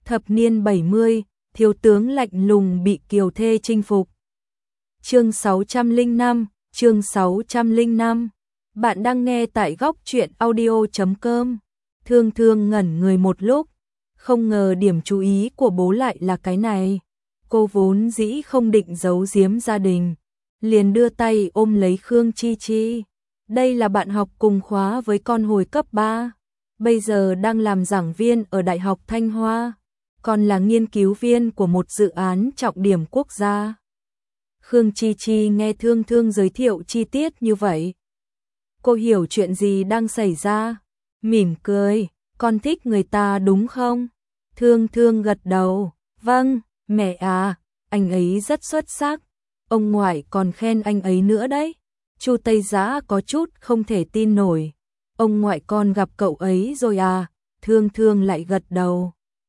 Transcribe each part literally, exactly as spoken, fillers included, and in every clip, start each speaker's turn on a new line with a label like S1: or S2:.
S1: Thập niên bảy mươi, thiếu tướng lạnh lùng bị kiều thê chinh phục. Chương sáu trăm lẻ năm, chương sáu trăm lẻ năm. Bạn đang nghe tại góc truyện audio chấm com. Thương Thương ngẩn người một lúc, không ngờ điểm chú ý của bố lại là cái này. Cô vốn dĩ không định giấu giếm gia đình, liền đưa tay ôm lấy Khương Chi Chi. Đây là bạn học cùng khóa với con hồi cấp ba, bây giờ đang làm giảng viên ở Đại học Thanh Hoa, còn là nghiên cứu viên của một dự án trọng điểm quốc gia. Khương Chi Chi nghe Thương Thương giới thiệu chi tiết như vậy, cô hiểu chuyện gì đang xảy ra, mỉm cười, con thích người ta đúng không? Thương Thương gật đầu, vâng, mẹ à, anh ấy rất xuất sắc, ông ngoại còn khen anh ấy nữa đấy. Chu Tây Dã có chút không thể tin nổi, ông ngoại con gặp cậu ấy rồi à? Thương Thương lại gật đầu.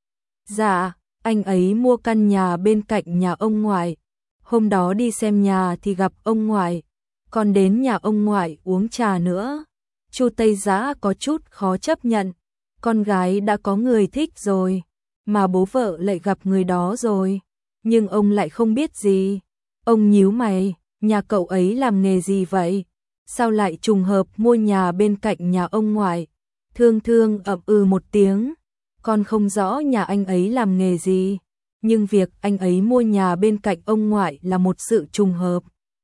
S1: Dạ, anh ấy mua căn nhà bên cạnh nhà ông ngoại, hôm đó đi xem nhà thì gặp ông ngoại, còn đến nhà ông ngoại uống trà nữa. Chu Tây Dã có chút khó chấp nhận, con gái đã có người thích rồi, mà bố vợ lại gặp người đó rồi, nhưng ông lại không biết gì. Ông nhíu mày, nhà cậu ấy làm nghề gì vậy? Sao lại trùng hợp mua nhà bên cạnh nhà ông ngoại? Thương Thương ậm ừ một tiếng, con không rõ nhà anh ấy làm nghề gì, nhưng việc anh ấy mua nhà bên cạnh ông ngoại là một sự trùng hợp.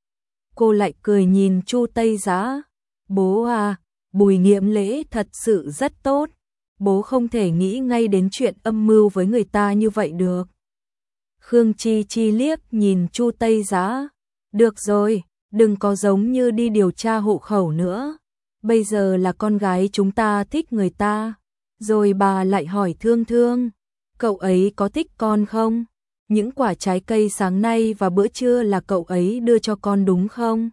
S1: Cô lại cười nhìn Chu Tây Dã, bố à, Bùi Nghiễm Lễ thật sự rất tốt, bố không thể nghĩ ngay đến chuyện âm mưu với người ta như vậy được. Khương Chi Chi liếc nhìn Chu Tây Dã, được rồi, đừng có giống như đi điều tra hộ khẩu nữa, bây giờ là con gái chúng ta thích người ta. Rồi bà lại hỏi Thương Thương, cậu ấy có thích con không? Những quả trái cây sáng nay và bữa trưa là cậu ấy đưa cho con đúng không?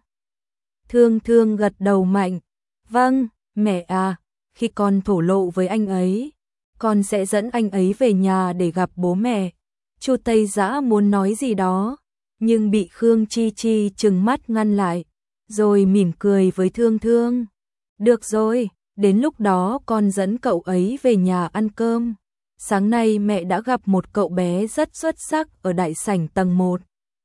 S1: Thương Thương gật đầu mạnh, vâng, mẹ à, khi con thổ lộ với anh ấy, con sẽ dẫn anh ấy về nhà để gặp bố mẹ. Chu Tây Dã muốn nói gì đó, nhưng bị Khương Chi Chi trừng mắt ngăn lại, rồi mỉm cười với Thương Thương. Được rồi, đến lúc đó con dẫn cậu ấy về nhà ăn cơm. Sáng nay mẹ đã gặp một cậu bé rất xuất sắc ở đại sảnh tầng một.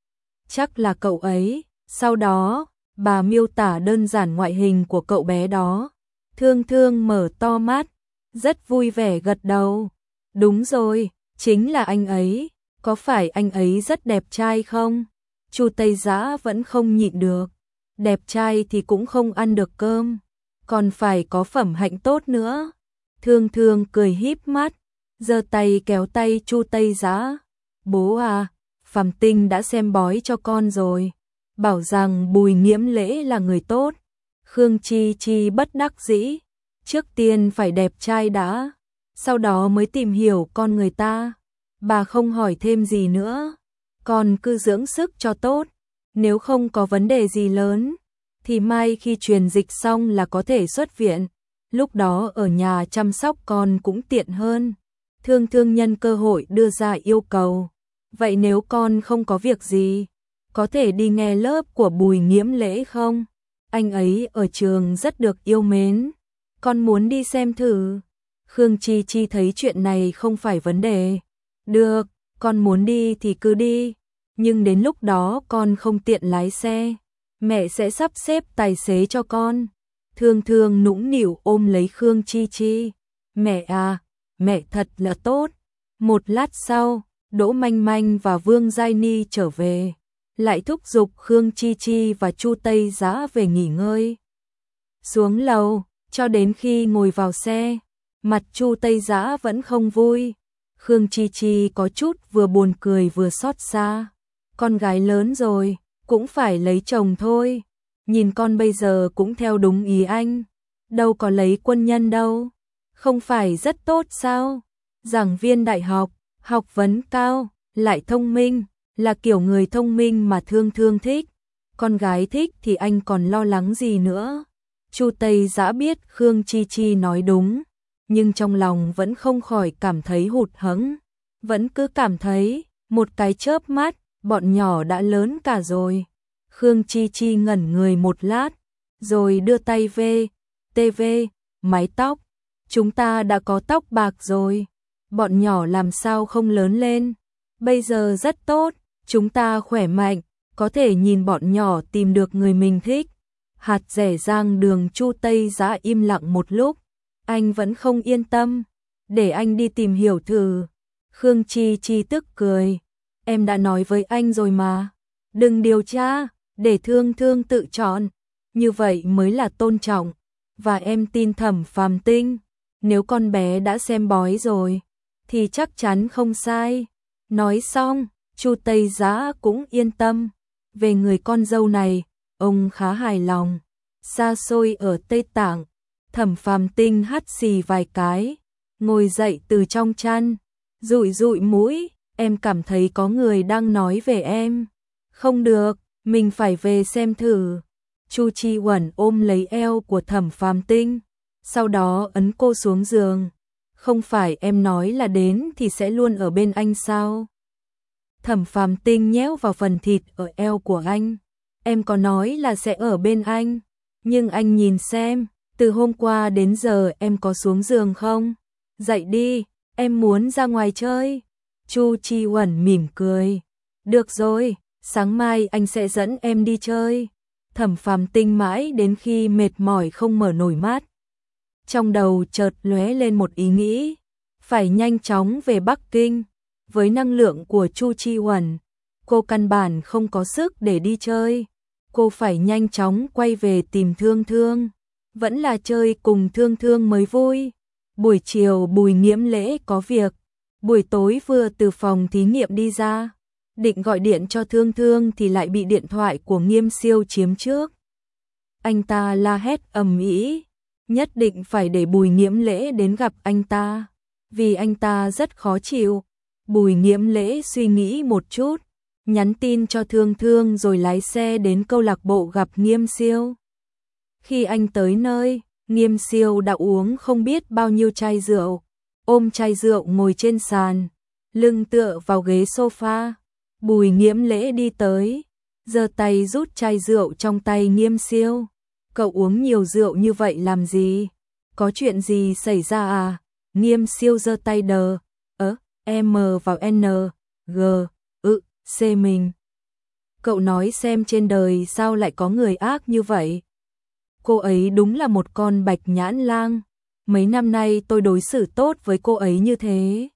S1: Chắc là cậu ấy. Sau đó, bà miêu tả đơn giản ngoại hình của cậu bé đó. Thương Thương mở to mắt, rất vui vẻ gật đầu. Đúng rồi, chính là anh ấy. Có phải anh ấy rất đẹp trai không? Chu Tây Dã vẫn không nhịn được. Đẹp trai thì cũng không ăn được cơm, còn phải có phẩm hạnh tốt nữa. Thương Thương cười híp mắt, giơ tay kéo tay Chu Tây Dã. Bố à, Phàm Tinh đã xem bói cho con rồi, bảo rằng Bùi Nghiễm Lễ là người tốt. Khương Chi Chi bất đắc dĩ, trước tiên phải đẹp trai đã, sau đó mới tìm hiểu con người ta. Bà không hỏi thêm gì nữa, con cứ dưỡng sức cho tốt, nếu không có vấn đề gì lớn thì mai khi truyền dịch xong là có thể xuất viện, lúc đó ở nhà chăm sóc con cũng tiện hơn. Thương Thương nhân cơ hội đưa ra yêu cầu, vậy nếu con không có việc gì, có thể đi nghe lớp của Bùi Nghiễm Lễ không? Anh ấy ở trường rất được yêu mến, con muốn đi xem thử. Khương Chi Chi thấy chuyện này không phải vấn đề. Được, con muốn đi thì cứ đi, nhưng đến lúc đó con không tiện lái xe, mẹ sẽ sắp xếp tài xế cho con. Thương Thương nũng nịu ôm lấy Khương Chi Chi. Mẹ à, mẹ thật là tốt. Một lát sau, Đỗ Manh Manh và Vương Giai Ni trở về, lại thúc giục Khương Chi Chi và Chu Tây Dã về nghỉ ngơi. Xuống lầu, cho đến khi ngồi vào xe, mặt Chu Tây Dã vẫn không vui. Khương Chi Chi có chút vừa buồn cười vừa xót xa. Con gái lớn rồi, cũng phải lấy chồng thôi. Nhìn con bây giờ cũng theo đúng ý anh, đâu có lấy quân nhân đâu. Không phải rất tốt sao? Giảng viên đại học, học vấn cao, lại thông minh, là kiểu người thông minh mà Thương Thương thích. Con gái thích thì anh còn lo lắng gì nữa. Chu Tây Dã biết Khương Chi Chi nói đúng, nhưng trong lòng vẫn không khỏi cảm thấy hụt hẫng, vẫn cứ cảm thấy, một cái chớp mắt, bọn nhỏ đã lớn cả rồi. Khương Chi Chi ngẩn người một lát, rồi đưa tay về, ti vi, mái tóc, chúng ta đã có tóc bạc rồi. bọn nhỏ làm sao không lớn lên? Bây giờ rất tốt, chúng ta khỏe mạnh, có thể nhìn bọn nhỏ tìm được người mình thích. Hạt rẻ rang đường Chu Tây Giá im lặng một lúc, anh vẫn không yên tâm, để anh đi tìm hiểu thử. Khương Chi Chi tức cười, em đã nói với anh rồi mà, đừng điều tra, để Thương Thương tự chọn, như vậy mới là tôn trọng. Và em tin Thẩm Phàm Tinh, nếu con bé đã xem bói rồi, thì chắc chắn không sai. Nói xong, Chu Tây Giá cũng yên tâm, về người con dâu này, ông khá hài lòng. Xa xôi ở Tây Tạng, Thẩm Phàm Tinh hắt xì vài cái, ngồi dậy từ trong chăn, dụi dụi mũi, em cảm thấy có người đang nói về em. Không được, mình phải về xem thử. Chu Chi Huẩn ôm lấy eo của Thẩm Phàm Tinh, sau đó ấn cô xuống giường. Không phải em nói là đến thì sẽ luôn ở bên anh sao? Thẩm Phàm Tinh nhéo vào phần thịt ở eo của anh. Em có nói là sẽ ở bên anh, nhưng anh nhìn xem, từ hôm qua đến giờ em có xuống giường không? Dậy đi, em muốn ra ngoài chơi. Chu Chi Huẩn mỉm cười. Được rồi, sáng mai anh sẽ dẫn em đi chơi. Thẩm Phàm Tinh mãi đến khi mệt mỏi không mở nổi mắt. Trong đầu chợt lóe lên một ý nghĩ, phải nhanh chóng về Bắc Kinh. Với năng lượng của Chu Chi Huẩn, cô căn bản không có sức để đi chơi. Cô phải nhanh chóng quay về tìm Thương Thương. Vẫn là chơi cùng Thương Thương mới vui. Buổi chiều Bùi Nghiễm Lễ có việc. Buổi tối vừa từ phòng thí nghiệm đi ra, định gọi điện cho Thương Thương thì lại bị điện thoại của Nghiêm Siêu chiếm trước. Anh ta la hét ầm ĩ, nhất định phải để Bùi Nghiễm Lễ đến gặp anh ta, vì anh ta rất khó chịu. Bùi Nghiễm Lễ suy nghĩ một chút, nhắn tin cho Thương Thương rồi lái xe đến câu lạc bộ gặp Nghiêm Siêu. Khi anh tới nơi, Nghiêm Siêu đã uống không biết bao nhiêu chai rượu, ôm chai rượu ngồi trên sàn, lưng tựa vào ghế sofa. Bùi Nghiễm Lễ đi tới, giơ tay rút chai rượu trong tay Nghiêm Siêu. Cậu uống nhiều rượu như vậy làm gì? Có chuyện gì xảy ra à? Nghiêm Siêu giơ tay đờ, ớ, M vào N, G, ự, C mình. Cậu nói xem trên đời sao lại có người ác như vậy? Cô ấy đúng là một con bạch nhãn lang. Mấy năm nay tôi đối xử tốt với cô ấy như thế.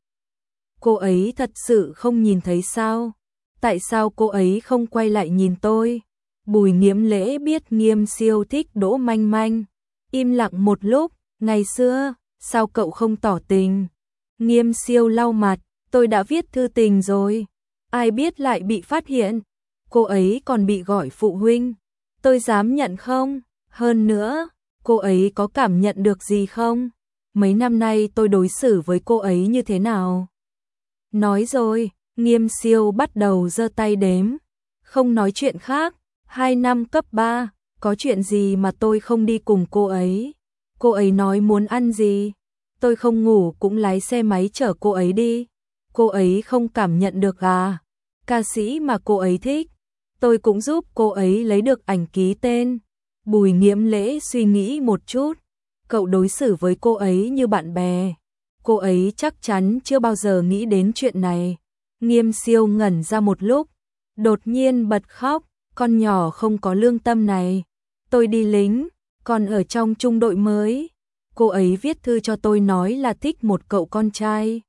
S1: Cô ấy thật sự không nhìn thấy sao? Tại sao cô ấy không quay lại nhìn tôi? Bùi Nghiễm Lễ biết Nghiêm Siêu thích Đỗ Manh Manh, im lặng một lúc. Ngày xưa, sao cậu không tỏ tình? Nghiêm Siêu lau mặt, tôi đã viết thư tình rồi. Ai biết lại bị phát hiện. Cô ấy còn bị gọi phụ huynh. Tôi dám nhận không? Hơn nữa, cô ấy có cảm nhận được gì không? Mấy năm nay tôi đối xử với cô ấy như thế nào? Nói rồi, Nghiêm Siêu bắt đầu giơ tay đếm. Không nói chuyện khác, hai năm cấp ba, có chuyện gì mà tôi không đi cùng cô ấy? Cô ấy nói muốn ăn gì? Tôi không ngủ cũng lái xe máy chở cô ấy đi. Cô ấy không cảm nhận được à? Ca sĩ mà cô ấy thích, tôi cũng giúp cô ấy lấy được ảnh ký tên. Bùi Nghiễm Lễ suy nghĩ một chút, cậu đối xử với cô ấy như bạn bè. Cô ấy chắc chắn chưa bao giờ nghĩ đến chuyện này. Nghiêm Siêu ngẩn ra một lúc, đột nhiên bật khóc, con nhỏ không có lương tâm này. Tôi đi lính, còn ở trong trung đội mới. Cô ấy viết thư cho tôi nói là thích một cậu con trai.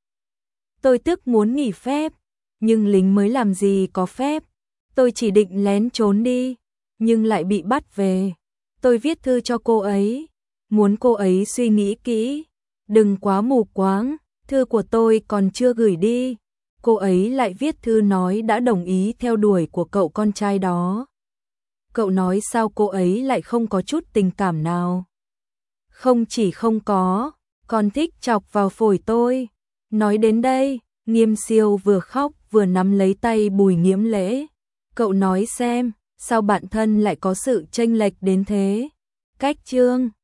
S1: Tôi tức muốn nghỉ phép, nhưng lính mới làm gì có phép. Tôi chỉ định lén trốn đi, nhưng lại bị bắt về. Tôi viết thư cho cô ấy, muốn cô ấy suy nghĩ kỹ, đừng quá mù quáng, thư của tôi còn chưa gửi đi. Cô ấy lại viết thư nói đã đồng ý theo đuổi của cậu con trai đó. Cậu nói sao cô ấy lại không có chút tình cảm nào? Không chỉ không có, còn thích chọc vào phổi tôi. Nói đến đây, Nghiêm Siêu vừa khóc vừa nắm lấy tay Bùi Nghiễm Lễ. Cậu nói xem, sao bạn thân lại có sự chênh lệch đến thế? Cách chương